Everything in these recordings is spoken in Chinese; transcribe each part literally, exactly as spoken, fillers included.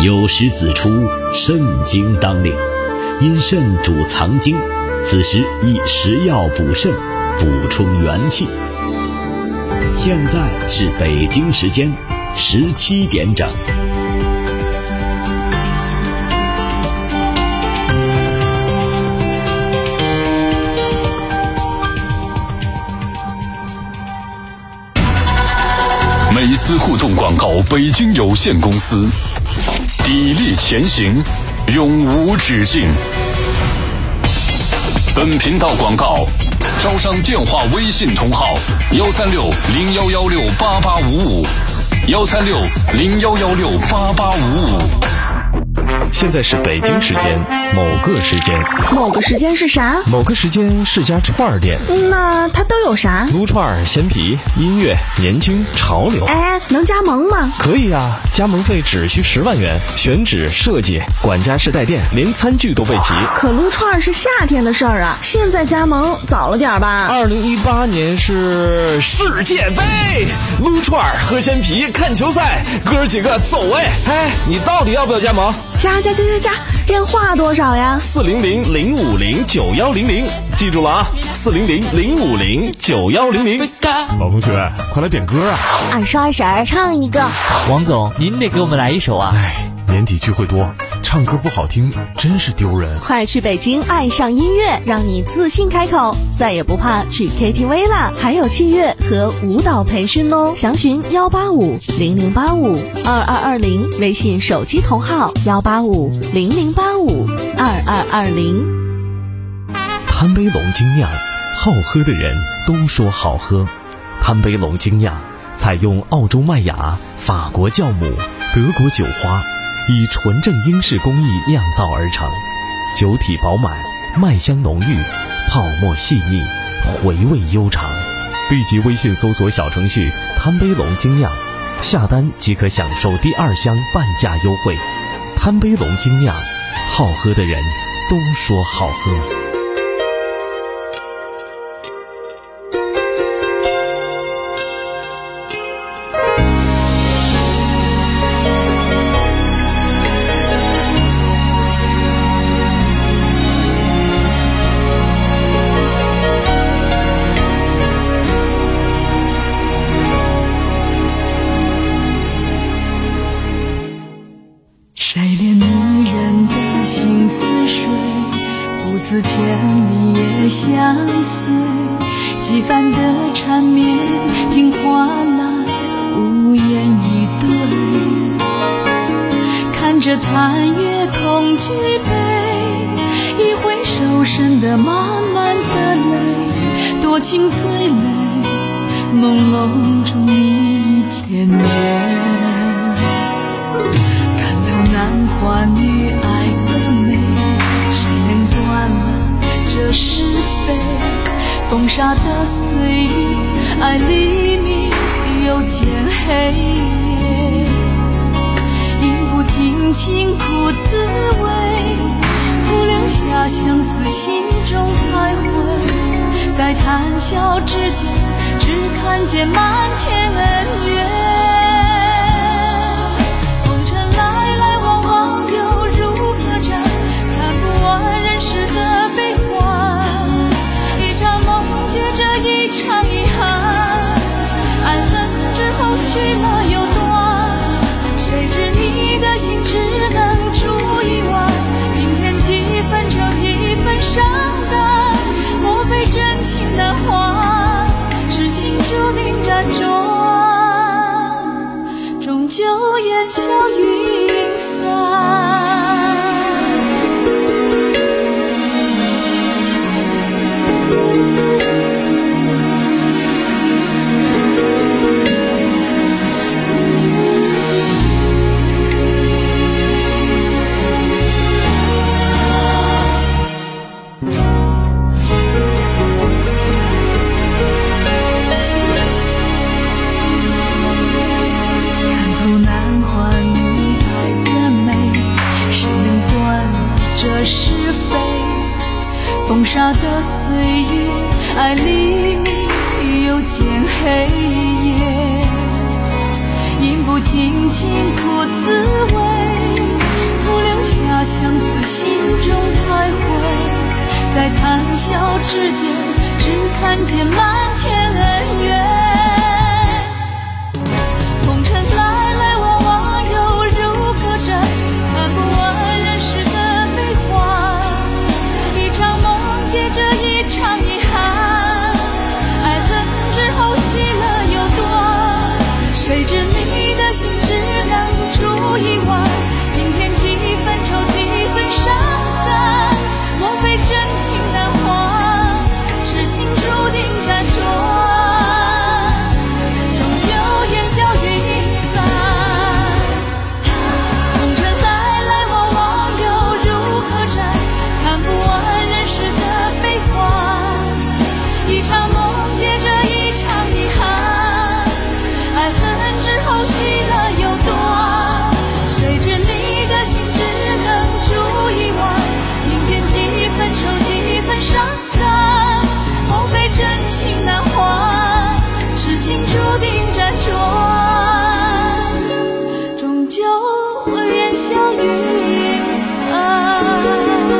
有时子出，肾经当令，因肾主藏精，此时宜食药补肾，补充元气。现在是北京时间十七点整。 美思互动广告北京有限公司，砥砺前行，永无止境。本频道广告招商电话微信同号幺三六零幺幺六八八五五幺三六零幺幺六八八五五。 现在是北京时间某个时间， 某个时间是啥？ 某个时间是家串儿店。 那它都有啥？ 撸串、鲜皮、音乐、年轻、潮流。 哎，能加盟吗？ 可以啊，加盟费只需十万元，选址、设计、管家式带电，连餐具都备齐。 可撸串是夏天的事儿啊，现在加盟早了点吧？ 二零一八年是世界杯，撸串、喝鲜皮、看球赛，哥儿几个走哎！哎，你到底要不要加盟？ 加加加加加，电话多少呀？ 四零零零五零九幺零零，记住了啊，四零零零五零九幺零零。 老同学，快来点歌啊！ 二十二婶唱一个。 王总，您得给我们来一首啊！ 哎，年底聚会多，唱歌不好听，真是丢人。 快去北京爱上音乐，让你自信开口，再也不怕去 K T V 啦！还有器乐和舞蹈培训哦，详询幺八五零零八五二二二零，微信手机同号幺八五零零八五二二二零。 贪杯龙精酿，好喝的人都说好喝。贪杯龙精酿采用澳洲麦芽、法国酵母、德国酒花，以纯正英式工艺酿造而成，酒体饱满，麦香浓郁，泡沫细腻，回味悠长。立即微信搜索小程序贪杯龙精酿，下单即可享受第二箱半价优惠。贪杯龙精酿，好喝的人都说好喝。 谁怜女人的心似水，不辞千里也相随，几番的缠绵竟换来无言以对。看着残月空举杯，一回手伸得满满的泪，多情醉泪，朦胧中你已千年。男欢女爱的美，谁能断了这是非？风沙的岁月，爱黎明又见黑夜，饮不尽清苦滋味，徒留下相思心中徘徊，在谈笑之间，只看见满天恩怨。去了又断，谁知你的心只能住一晚，明天几分愁几分伤感，莫非真情难还，痴心注定辗转，终究烟消云散。风沙的岁月，爱黎明又见黑夜，饮不尽清苦滋味， 世界，只看见漫天恩怨。红尘来来往往，犹如歌战，看不完人世的悲欢。一场梦接着一场遗憾，爱恨之后喜乐又多，谁知你的心只能住一晚。明天几分愁几分伤感，莫非真情难还，痴心注定辗转，终究烟消云散。红尘来来往往，犹如歌战，看不完人世的悲欢。一场梦接着一场遗憾，爱恨之后喜乐又多，谁知你的心只能住一晚。明天几分愁几分伤感，莫非真情难还，痴心注定辗转，终究烟消云散。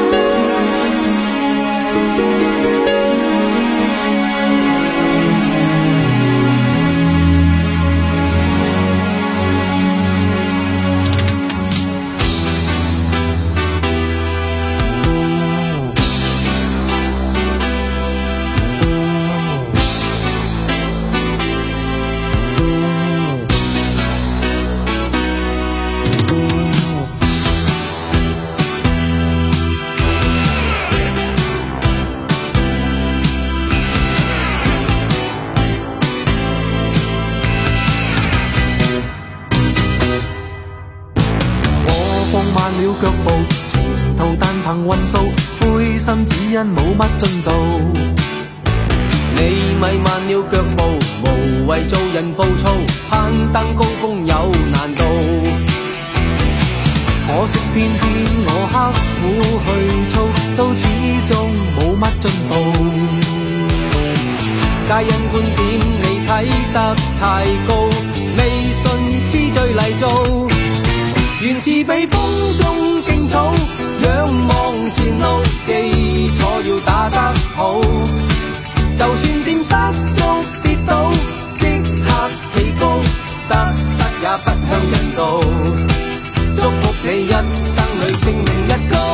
腳步前途但憑運數，灰心只因冇乜進度。 你咪慢了腳步，無謂做人暴躁，攀登高峰有難度。 可惜偏偏我刻苦去操，都始終冇乜進步。 皆因觀點你睇得太高，未信痴醉泥造。原似被風中勁草，仰望前路，基礎要打得好。就算點失足跌倒，即刻企高，得失也不向人道。祝福你一生裏性命一高。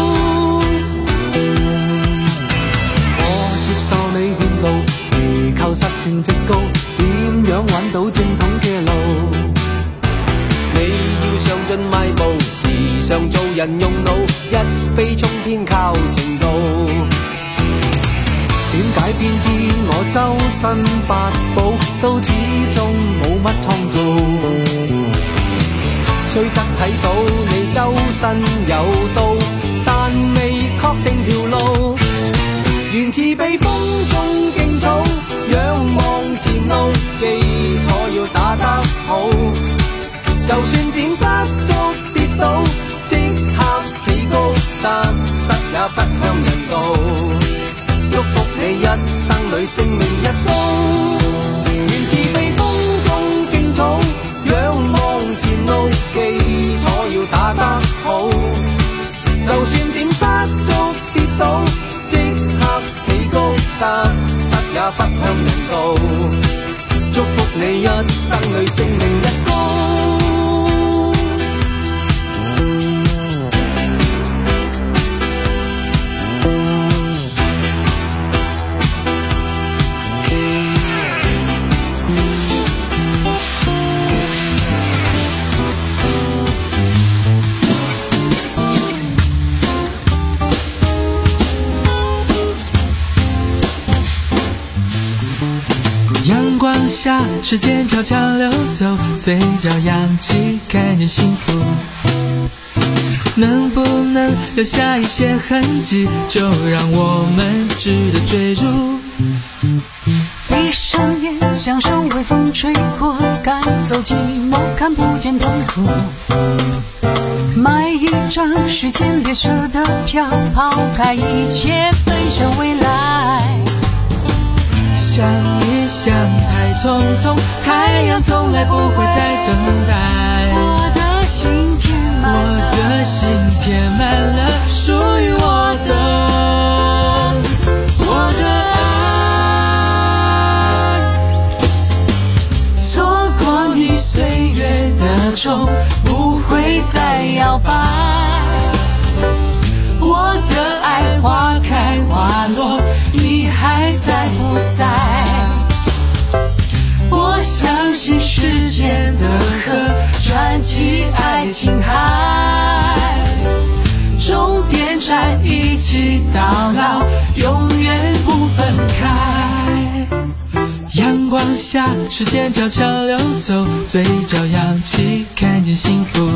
我接受你勸導，祈求實情直告，點樣揾到正統嘅路？ 你要上進邁步，時常做人用腦，一飛衝天靠程度。 點解偏偏我周身八寶，都始終冇乜創造？ 雖則睇到你周身有刀，但未確定條路。原似被風中勁草，仰望前路，基礎要打得好。就算點失足跌倒，即刻企高，得失也不向人道。祝福你一生裏性命一高。原似被風中勁草，仰望前路，基礎要打得好。就算點失足跌倒，即刻企高，得失也不向人道。祝福你一生裏性命一高。 阳光下，时间悄悄流走，嘴角扬起，看见幸福。能不能留下一些痕迹，就让我们值得追逐。 闭上眼，享受微风吹过，赶走寂寞，看不见痛苦。买一张时间列车的票，抛开一切，奔向未来。 想一想太匆匆，太阳从来不会再等待。 我的心填满了， 我的心填满了属于我的。 我摇摆。我的爱花开花落，你还在不在？我相信时间的河传奇爱情海，终点站一起到老，永远不分开。 阳光下，时间悄悄流走，嘴角扬起，看见幸福。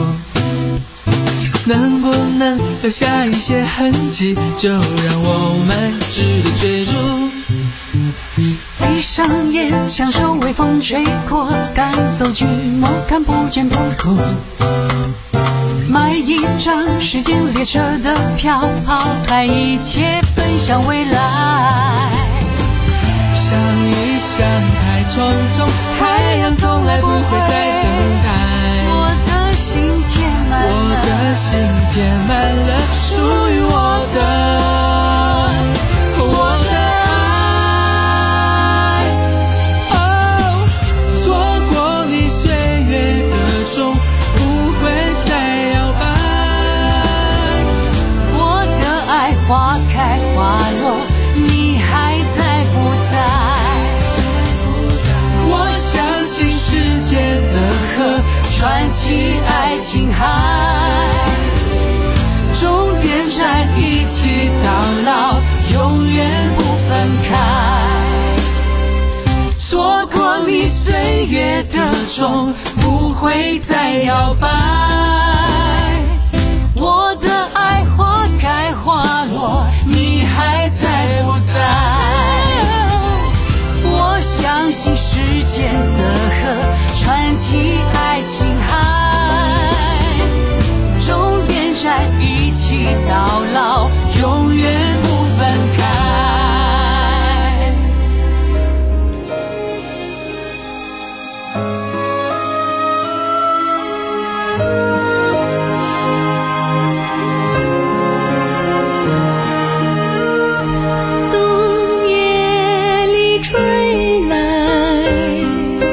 能不能留下一些痕迹，就让我们值得追逐。 闭上眼，享受微风吹过，赶走寂寞，看不见痛苦。买一张时间列车的票，看一切奔向未来。 想一想，太匆匆，太阳从来不会再等待。 我的心填满了， 我的心填满了属于我的，我的爱。哦，错过你岁月的钟，不会再摇摆。 我的爱花开花落，你还在不在？我相信时间的河传奇爱情海，终点站一起到老，永远不分开。错过你岁月的钟，不会再摇摆。我的爱花开花落，你还在不在？我相信时间的河传奇爱情海，终点站一起到老，永远不分开。 冬夜里吹来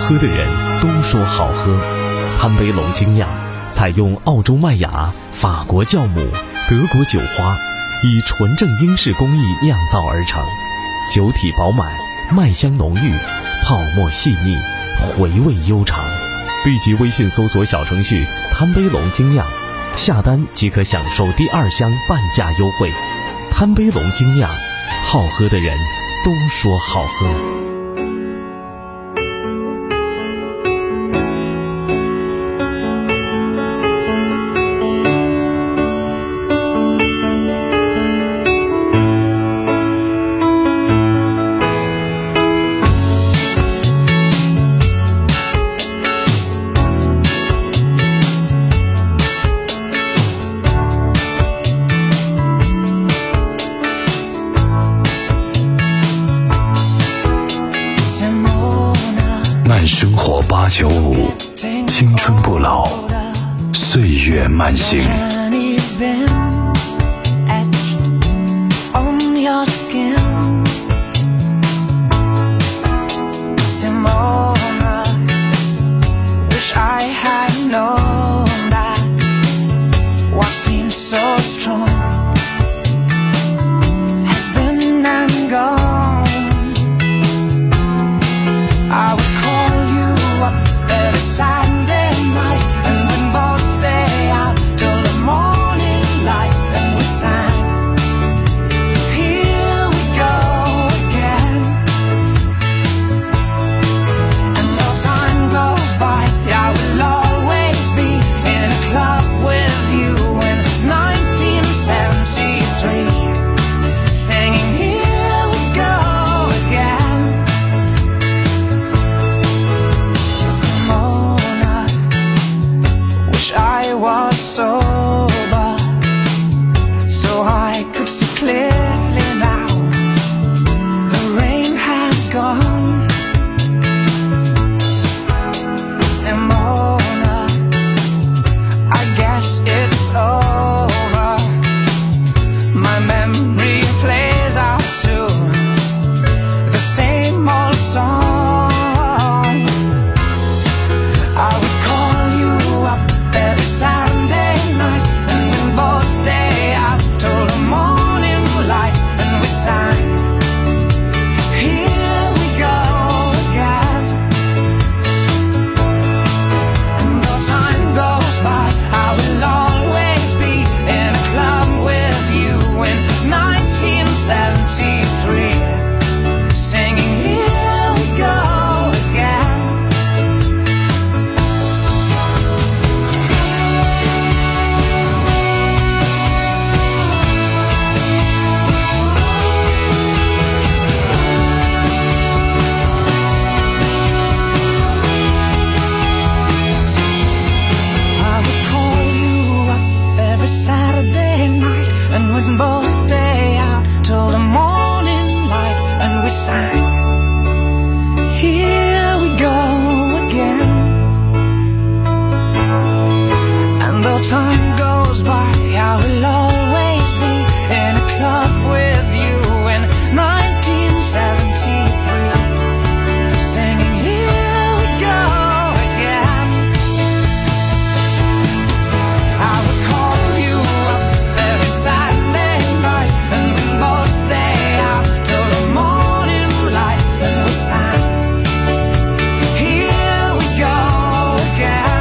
喝的人都说好喝。潘杯龙精酿采用澳洲麦芽、法国酵母、德国酒花，以纯正英式工艺酿造而成，酒体饱满，麦香浓郁，泡沫细腻，回味悠长。立即微信搜索小程序潘杯龙精酿，下单即可享受第二箱半价优惠。潘杯龙精酿，好喝的人都说好喝。 慢生活八九五，青春不老，岁月慢行。 Time goes by, I will always be in a club with you in nineteen seventy-three, singing here we go again. I would call you up every Saturday night, and we'd both stay out till the morning light, and we sang here we go again.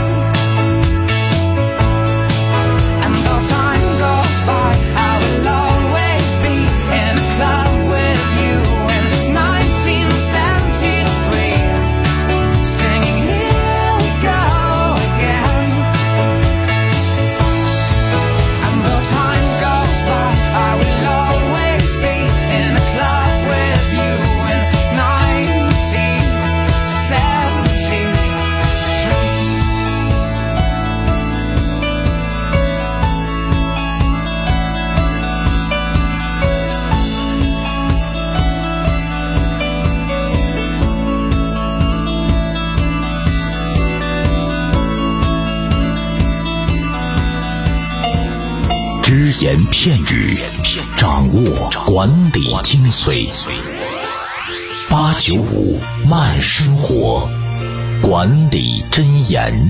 只言片语，掌握管理精髓。八九五慢生活。 管理箴言。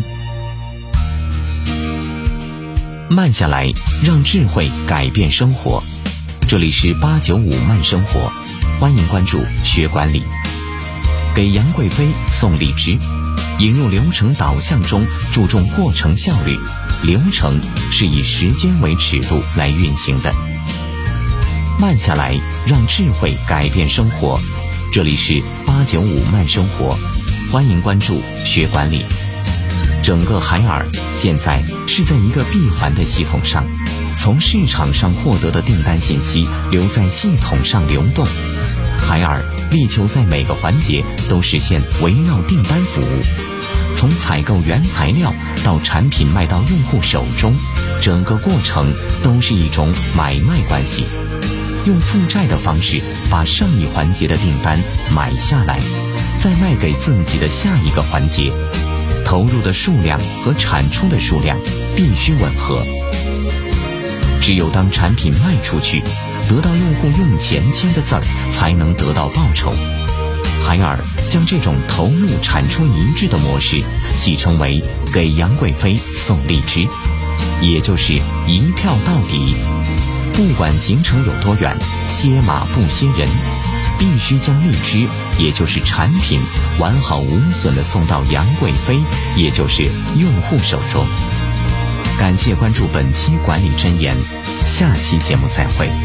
慢下来，让智慧改变生活。这里是八九五慢生活，欢迎关注学管理。给杨贵妃送荔枝，引入流程导向中注重过程效率，流程是以时间为尺度来运行的。慢下来，让智慧改变生活。这里是八九五慢生活，欢迎关注学管理。整个海尔现在是在一个闭环的系统上，从市场上获得的订单信息留在系统上流动。海尔力求在每个环节都实现围绕订单服务，从采购原材料到产品卖到用户手中，整个过程都是一种买卖关系。用负债的方式把上一环节的订单买下来，再卖给自己的下一个环节，投入的数量和产出的数量必须吻合。只有当产品卖出去，得到用户用钱签的字儿，才能得到报酬。海尔将这种投入产出一致的模式戏称为给杨贵妃送荔枝，也就是一票到底。不管行程有多远，歇马不歇人，必须将荔枝，也就是产品完好无损地送到杨贵妃，也就是用户手中。感谢关注本期管理箴言，下期节目再会。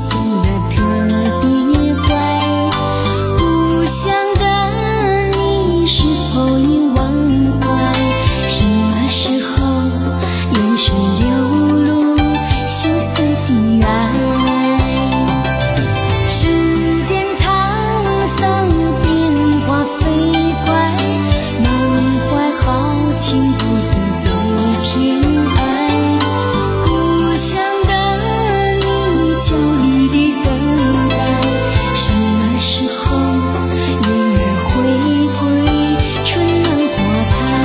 显得特别乖。故乡的你是否已忘怀？什么时候眼神流露羞涩的爱？时间沧桑，变化飞快，满怀豪情独自走天涯。故乡的你焦虑地等待，什么时候燕儿回归，春暖花开？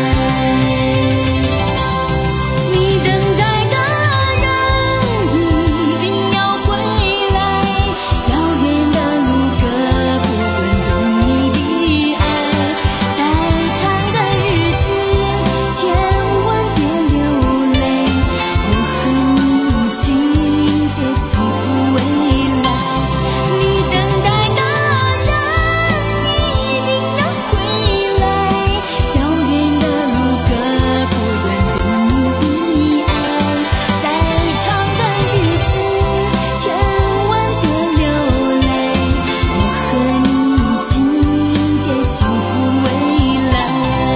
你等待的人一定要回来，遥远的路隔不断等你的爱。再长的日子千万别流泪，我和你一起迎接幸福未来。你等待的人一定要回来，遥远的路隔不断等你的爱。再长的日子千万别流泪，我和你一起迎接幸福未来。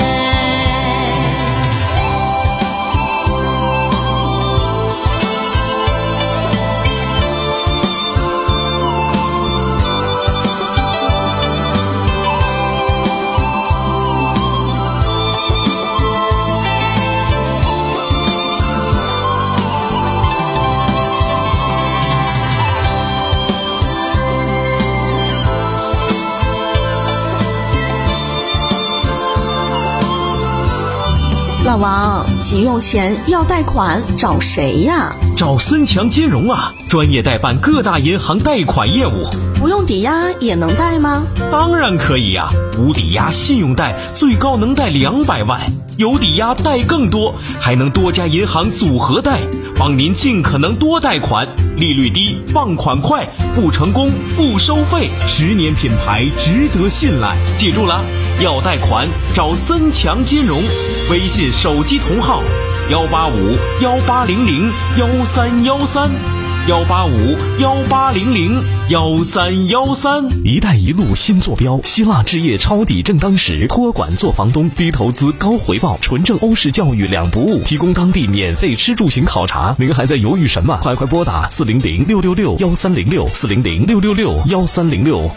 老王，急用钱要贷款找谁呀？ 找森强金融啊，专业代办各大银行贷款业务。 不用抵押也能贷吗？ 当然可以呀、无抵押信用贷最高能贷两百万，有抵押贷更多，还能多家银行组合贷，帮您尽可能多贷款，利率低，放款快，不成功不收费，十年品牌值得信赖。记住了，要贷款找森强金融，微信手机同号幺八五幺八零零幺三幺三。幺八五幺八零零幺三幺三。一带一路新坐标，希腊置业抄底正当时，托管做房东，低投资高回报，纯正欧式教育两不误，提供当地免费吃住行考察。您还在犹豫什么？快快拨打四零零六六六幺三零六四零零六六六幺三零六。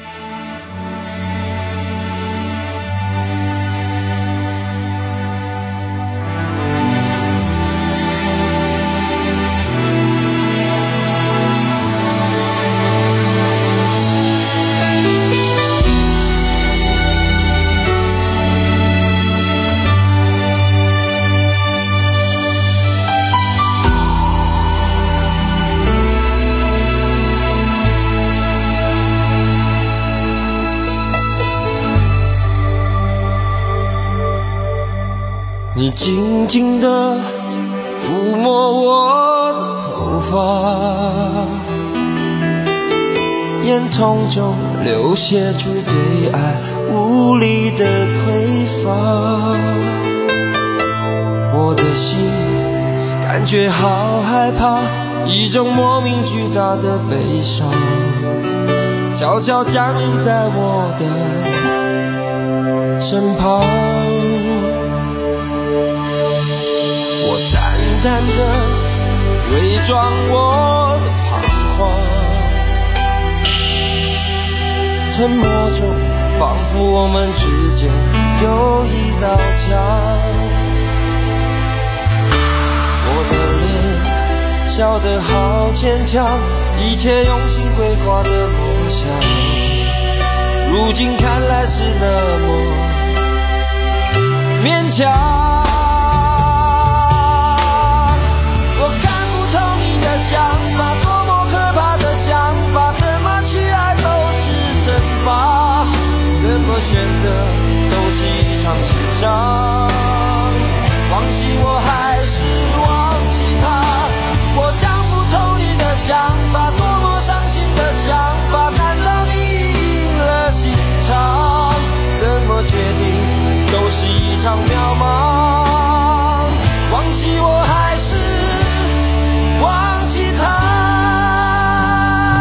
你静静地抚摸我的头发，眼瞳中流泻出对爱无力的匮乏，我的心感觉好害怕，一种莫名巨大的悲伤悄悄降临在我的身旁。淡淡的伪装我的彷徨，沉默中仿佛我们之间有一道墙。我的脸笑得好牵强，一切用心规划的梦想，如今看来是那么勉强。想法多么可怕的想法，怎么去爱都是惩罚，怎么选择都是一场心伤。忘记我还是忘记他，我想不通你的想法，多么伤心的想法，难道你赢了心肠？怎么决定都是一场渺茫。忘记我还是忘记他。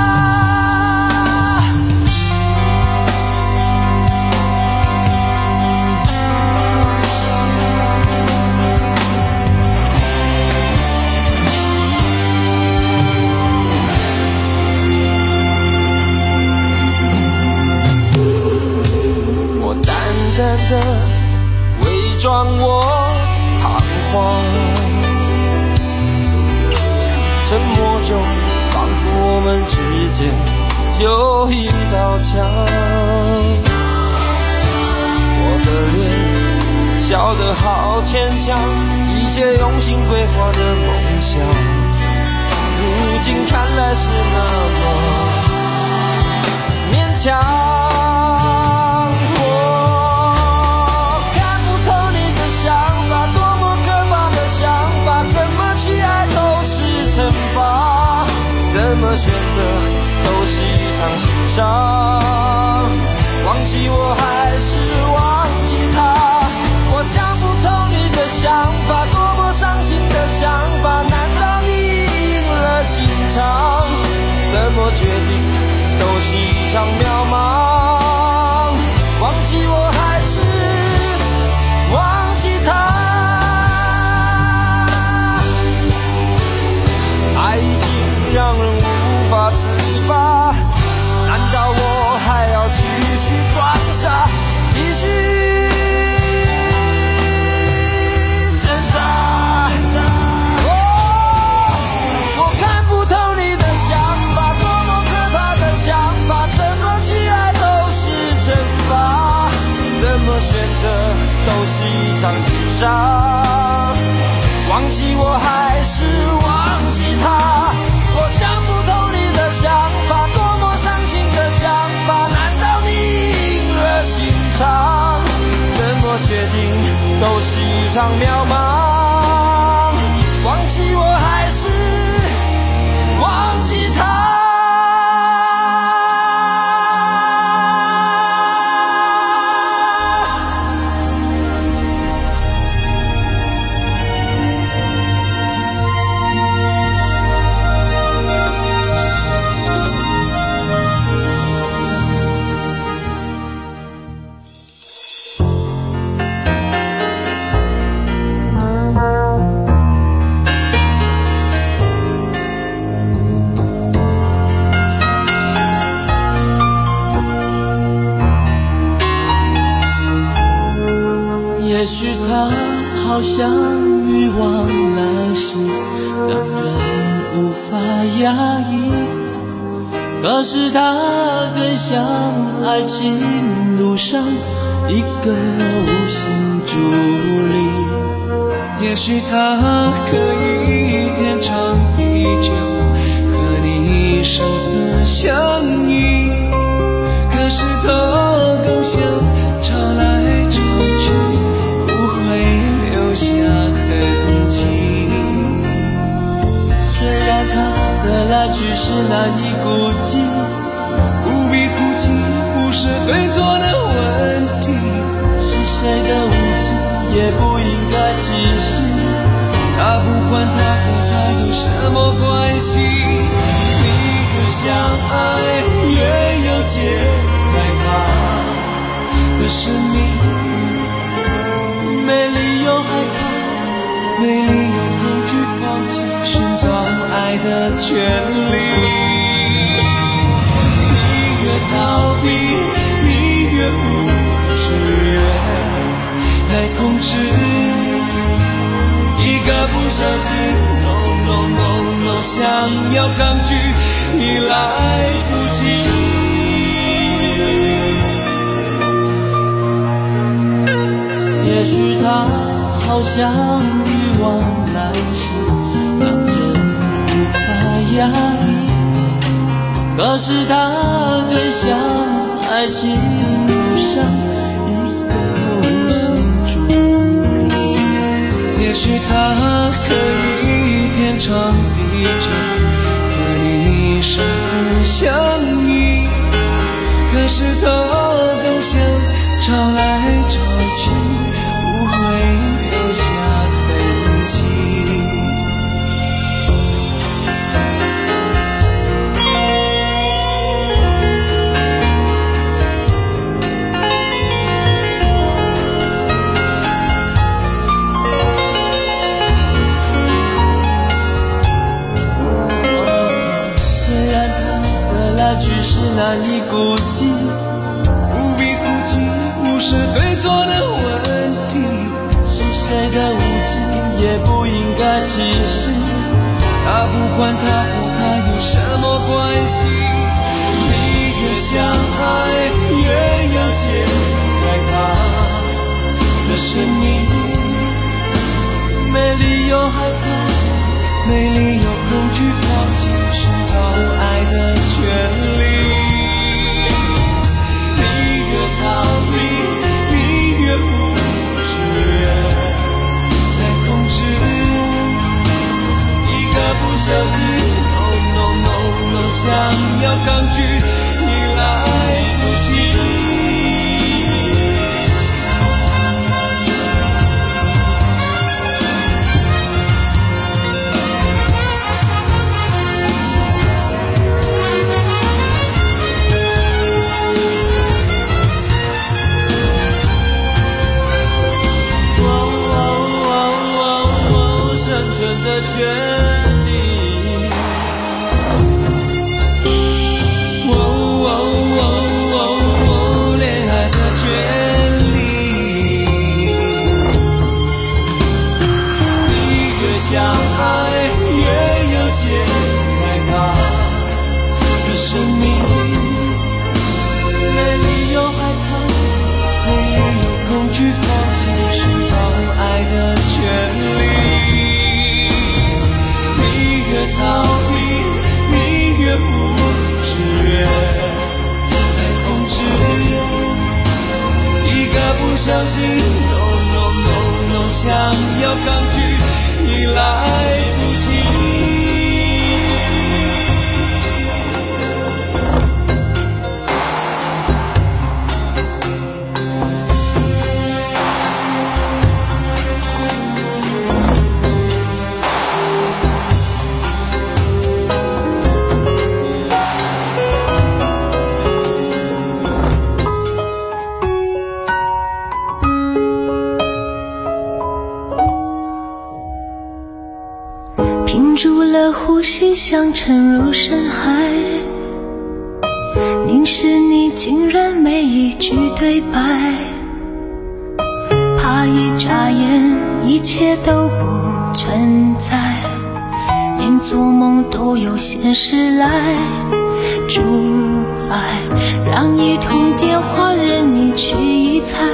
间有一道墙，我的脸笑得好牵强，一切用心规划的梦想，如今看来是那么勉强。怎么选择都是一场心伤，忘记我还是忘记他，我想不通你的想法，多么伤心的想法，难道你赢了心肠？怎么决定都是一场渺茫，忘记我还是忘记他，爱已经让人无法自拔，难道我还要继续装傻，继续挣扎？哦，我看不透你的想法，多么可怕的想法，怎么去爱都是惩罚，怎么选择都是一场心伤，忘记我还是忘记他，我想不通你的想法，多么伤心的想法，难道你赢了心肠？怎么决定都是一场渺茫，忘记我还是忘记他。 也许它好像欲望来时让人无法压抑，可是它更像爱情路上一个无形助力。 也许它可以天长地久，和你生死相依，可是它更像潮来潮去，留下痕迹。 虽然它的来去是难以估计， 不必哭泣，不是对错的问题， 是谁的无知也不应该歧视。 他不管他和他有什么关系，你越想爱越要解开他的生命， 没理由害怕， 没理由恐惧放弃寻找爱的权利。 你越逃避，你越不自愿来控制，一个不小心 no no no no 想要抗拒已来不及。也许它好像欲望来时让人无法压抑，可是它更像爱情路上一个无形助力。 也许它可以天长地久，和你生死相依，可是它更像潮来潮去，不会留下痕迹。 虽然它的来去是难以估计， 不必哭泣，不是对错的问题， 是谁的无知也不应该歧视。 他不管他和他有什么关系， 开它的生命，没理由害怕，没理由恐惧，放弃寻找爱的权利。你越逃避，你越不自愿来控制，一个不小心 no no no 想要抗拒，你来不及。生存的权利，哦哦哦哦，恋爱的权利。你越想爱，越要解开它的生命，没理由害怕，没理由恐惧，放弃寻找爱的权利。 越逃避，你越不自愿来控制，一个不小心 no no no no 想要抗拒，你来不及。 屏住了呼吸，想沉入深海。凝视你，竟然没一句对白。怕一眨眼，一切都不存在，连做梦都有现实来阻碍，让一通电话任你去一猜，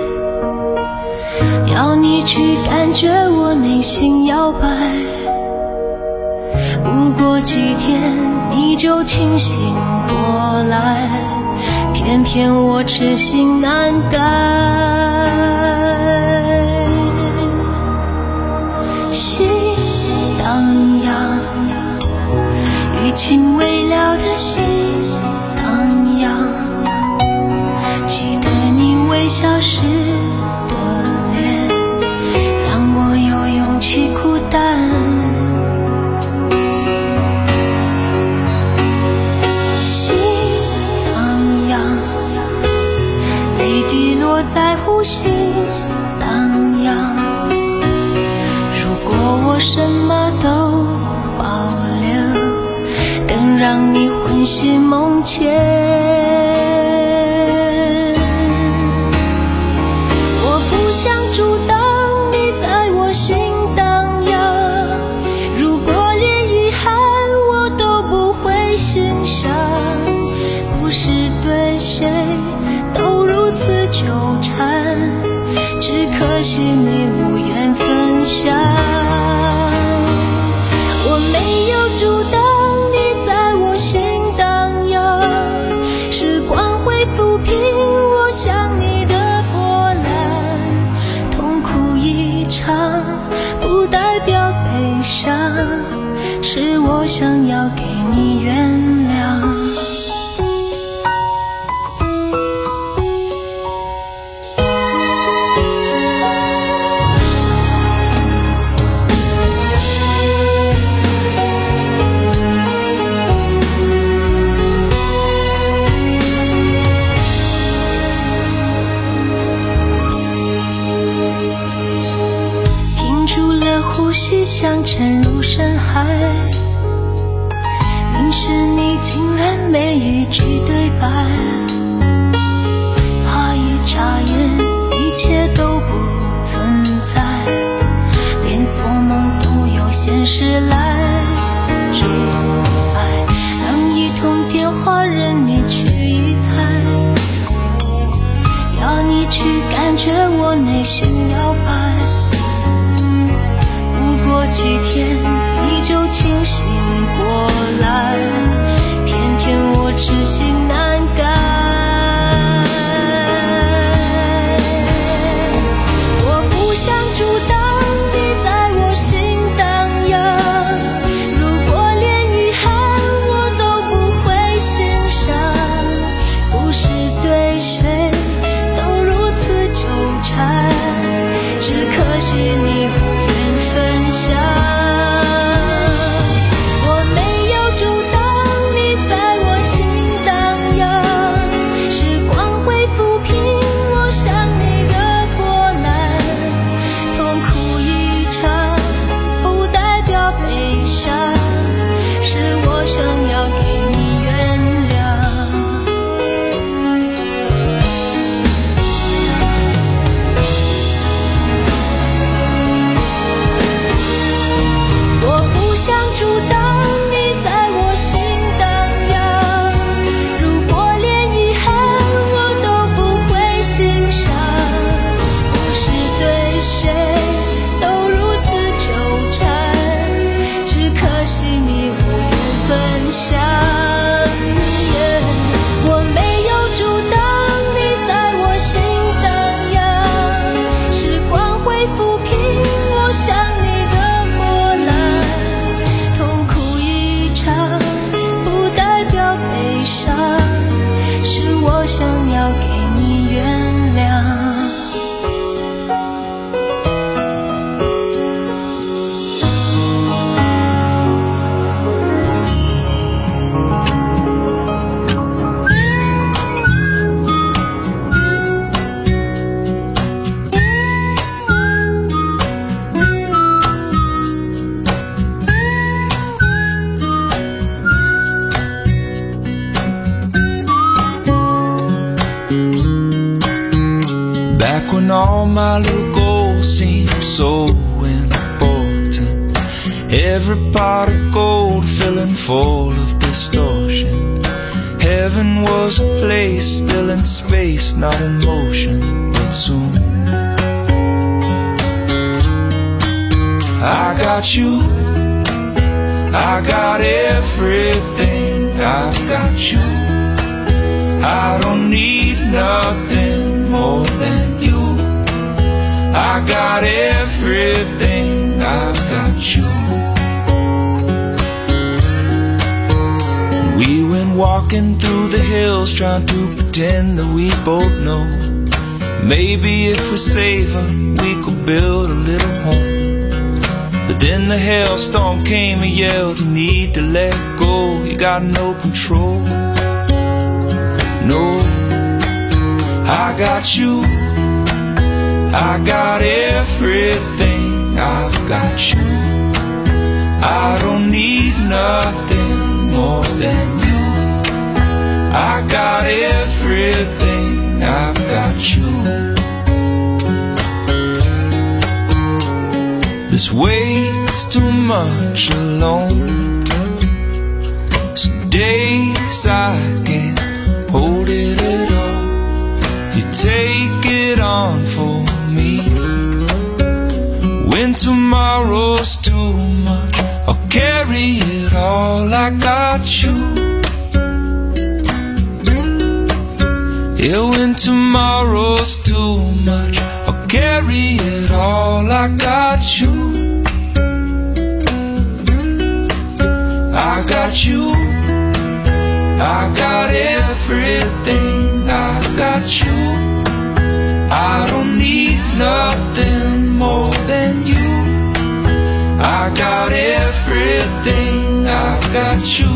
要你去感觉我内心摇摆。 不过几天你就清醒过来，偏偏我痴心难改。心荡漾，余情未了的心荡漾，记得你微笑时的脸，让我有勇气孤单。 在呼吸荡漾，如果我什么都保留，更让你魂牵梦牵。我不想阻挡你在我心荡漾，如果连遗憾我都不会欣赏，不是对谁 如此纠缠，只可惜你无缘分享。我没有阻挡你在我心荡漾，时光会抚平我想你的波澜。痛苦一场，不代表悲伤，是我想要给你原谅。 呼吸想沉入深海，凝视你，竟然没一句对白。怕一眨眼，一切都不存在，连做梦都有现实来阻碍，让一通电话任你去猜， 去感觉我内心摇摆，不过几天你就清醒过来，偏偏我痴心难改。我不想阻挡你在我心荡漾，如果连遗憾我都不会欣赏，不是对谁都如此纠缠，只可惜你无缘分享。 Back when all my little goals seemed so important, every pot of gold filling full of distortion. Heaven was a place still in space, not in motion, but soon I got you, I got everything, I've got you. I don't need nothing more than you. I got everything, I've got you. We went walking through the hills trying to pretend that we both know maybe if we save her we could build a little home. But then the hailstorm came and yelled, you need to let go, you got no control. No, I got you, I got everything, I've got you. I don't need nothing more than you. I got everything, I've got you. This weight's too much alone. Some days I can't hold it at all. You take it on for me. When tomorrow's too much, I'll carry it all. I got you. Yeah, when tomorrow's too much, I'll carry it all. I got you. I got you. I got everything, I got you. I don't need nothing more than you. I got everything, I've got you.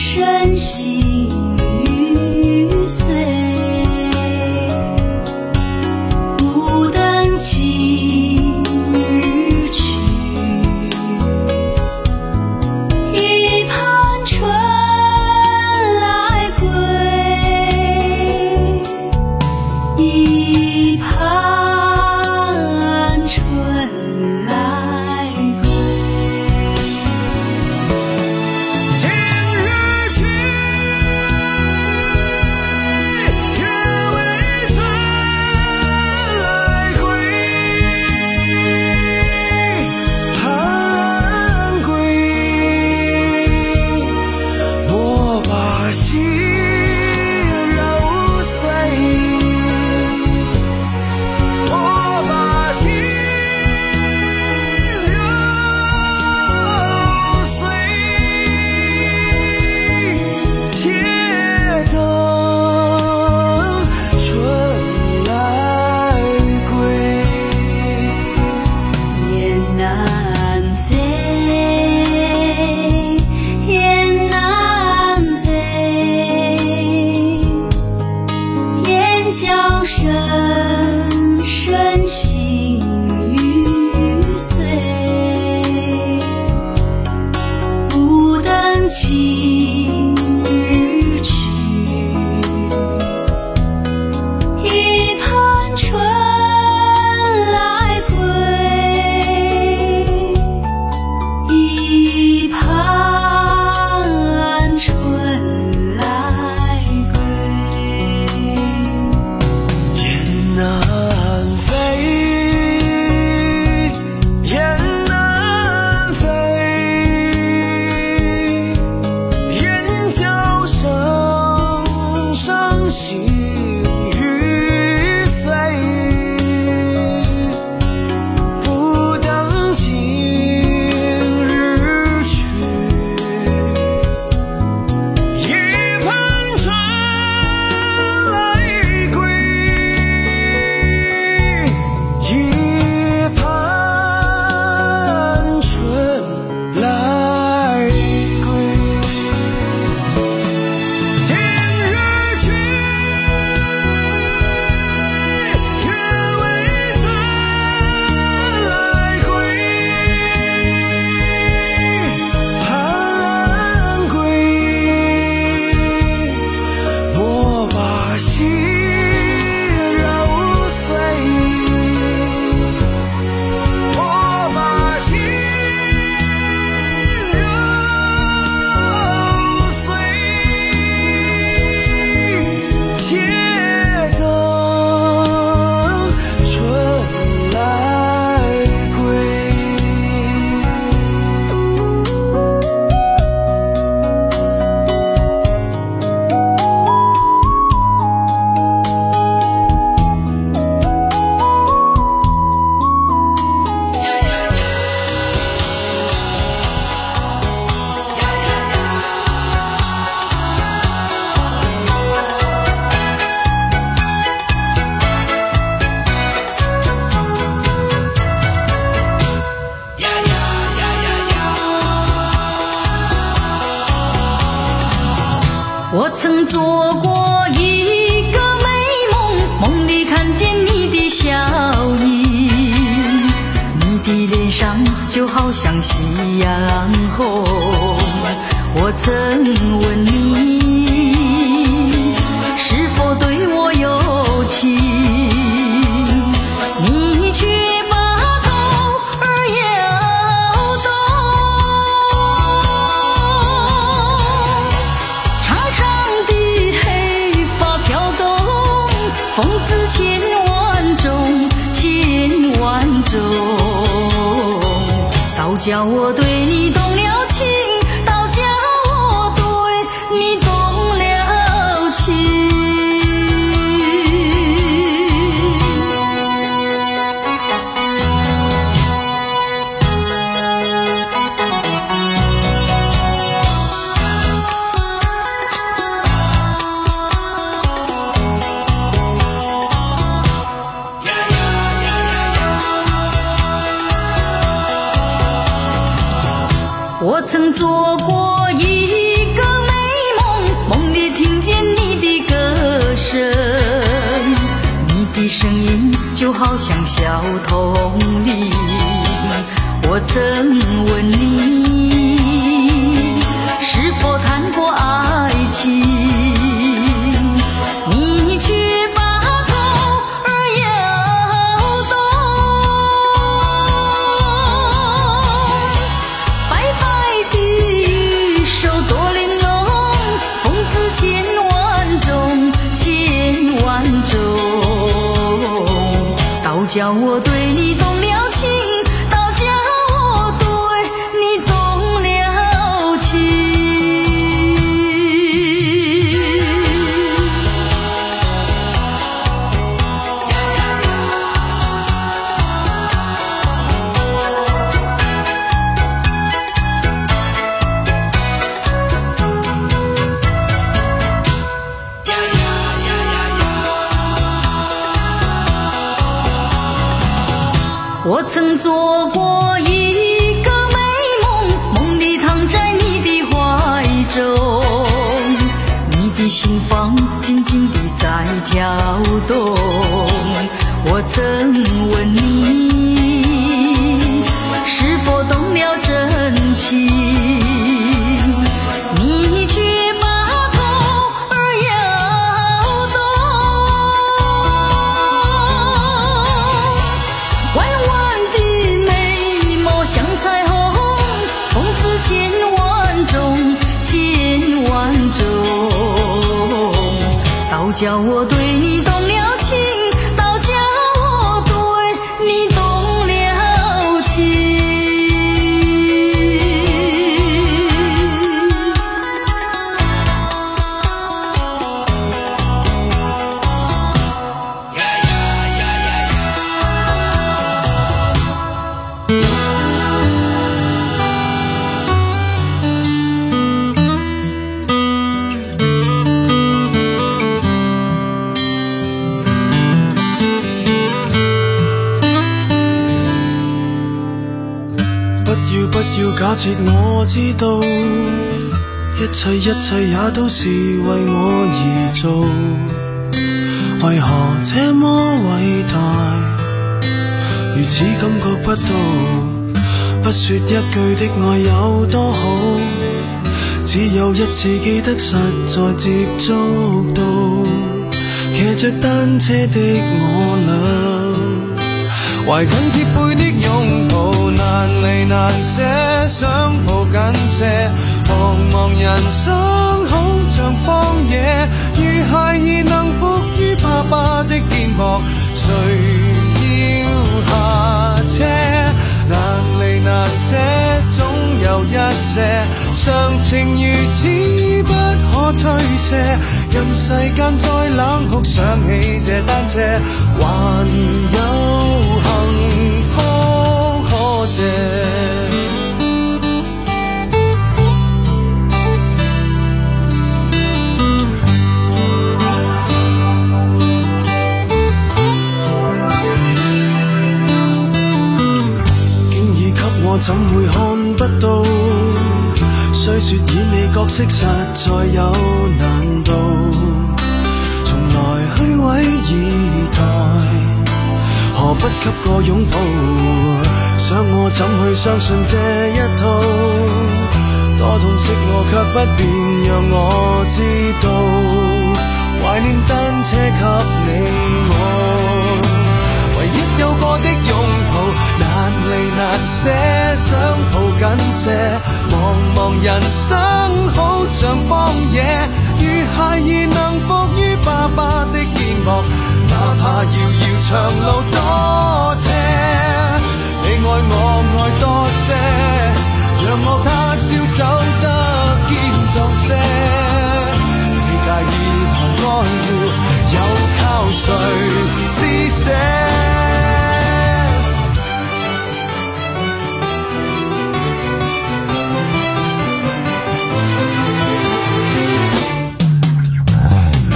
身心欲碎，不等晴日去，一盘春来归，一盘春来归。 今日去，月为春来归，盼归。莫把心揉碎，莫把心揉碎，且等春来归。 雁南飞，雁南飞，雁叫声声心欲碎，不等晴日去，一盘春来归，一盘春来归。 雁南飞，雁南飞，雁叫声声心欲碎，不等晴日去，一盘春来归，一盘春来归。今日去，月为春来归，盼归。莫把心揉碎，莫把心揉碎，且等春来归。 我曾做过一个美梦，梦里看见你的笑意，你的脸上就好像夕阳红。我曾问你是否对我有情，你却把头儿摇动。长长的黑发飘动，风姿千万种，千万种，倒叫我对你动了情，倒叫我对你动了情。我曾做过一个美听见你的歌声，你的声音就好像小铜铃，我曾问你是否谈过爱情，你却把头儿摇动，白白的手多玲珑，风姿千万种，千万种，倒叫我对你动了情，倒叫我对你动了情。我曾做过一个美梦，梦里躺在你的怀中，你的心房紧紧地在跳动。我曾问你是否动了真情，你却把头儿摇动，弯弯的眉毛像彩虹，风姿千万种，千万种，倒叫我对你动了情，倒叫我对你动了情。 不要不要假設我知道，一切一切也都是為我而做，為何這麼偉大，如此感覺不到，不說一句的愛有多好，只有一次記得實在接觸到，騎着單車的我倆，懷緊貼背的擁抱，難離難捨，想抱緊些，茫茫人生好像荒野，如孩兒能伏於爸爸的肩膊，誰要下車？難離難捨，總有一些常情如此不可推卸，任世間再冷酷，想起這單車，還有幸福可借。我怎會看不到？雖說演你角色實在有難度，從來虛偽以待，何不給個擁抱？想我怎去相信這一套？多痛惜我卻不便讓我知道，懷念單車給你我，唯一有過的擁抱，難離難捨，想抱緊些，茫茫人生好像荒野，如孩兒能伏於爸爸的肩膊，哪怕遙遙長路多斜，你愛我愛多